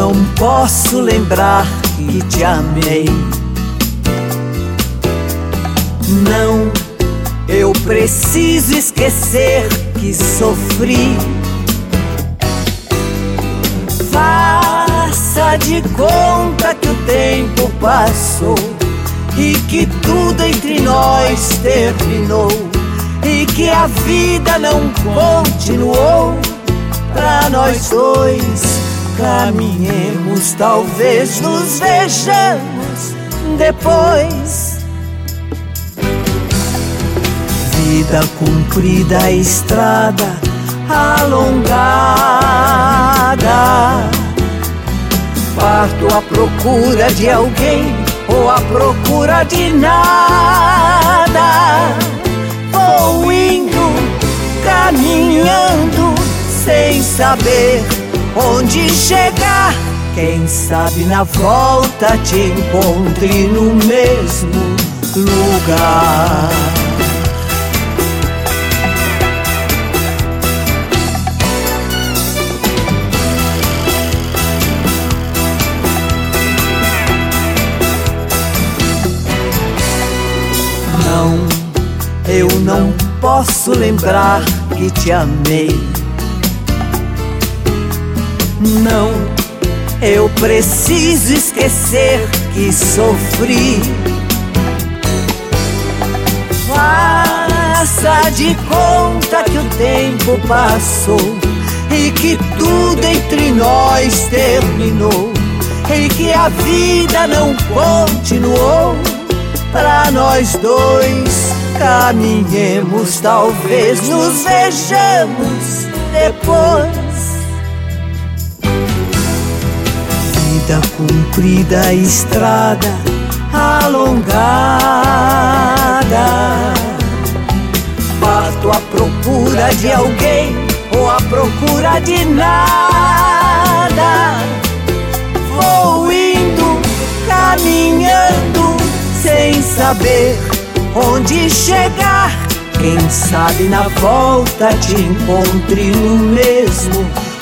não posso lembrar que te amei. Não, eu preciso esquecer que sofri. Faça de conta que o tempo passou e que tudo entre nós terminou e que a vida não continuou. Pra nós dois caminhemos, talvez nos vejamos depois. Vida comprida, estrada alongada, parto à procura de alguém ou à procura de nada. Vou indo, caminhando, sem saber onde chegar. Quem sabe na volta te encontre no mesmo lugar. Não, eu não posso lembrar que te amei. Não, eu preciso esquecer que sofri. Faça de conta que o tempo passou e que tudo entre nós terminou e que a vida não continuou. Pra nós dois caminhemos, talvez nos vejamos depois. Vida comprida, estrada alongada, parto à procura de alguém ou à procura de nada. Vou indo, caminhando, sem saber onde chegar. Quem sabe na volta te encontre no mesmo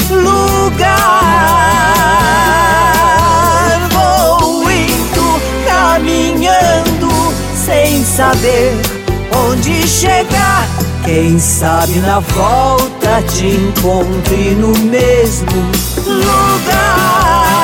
lugar. Vou indo, caminhando, sem saber onde chegar. Quem sabe na volta te encontre no mesmo lugar.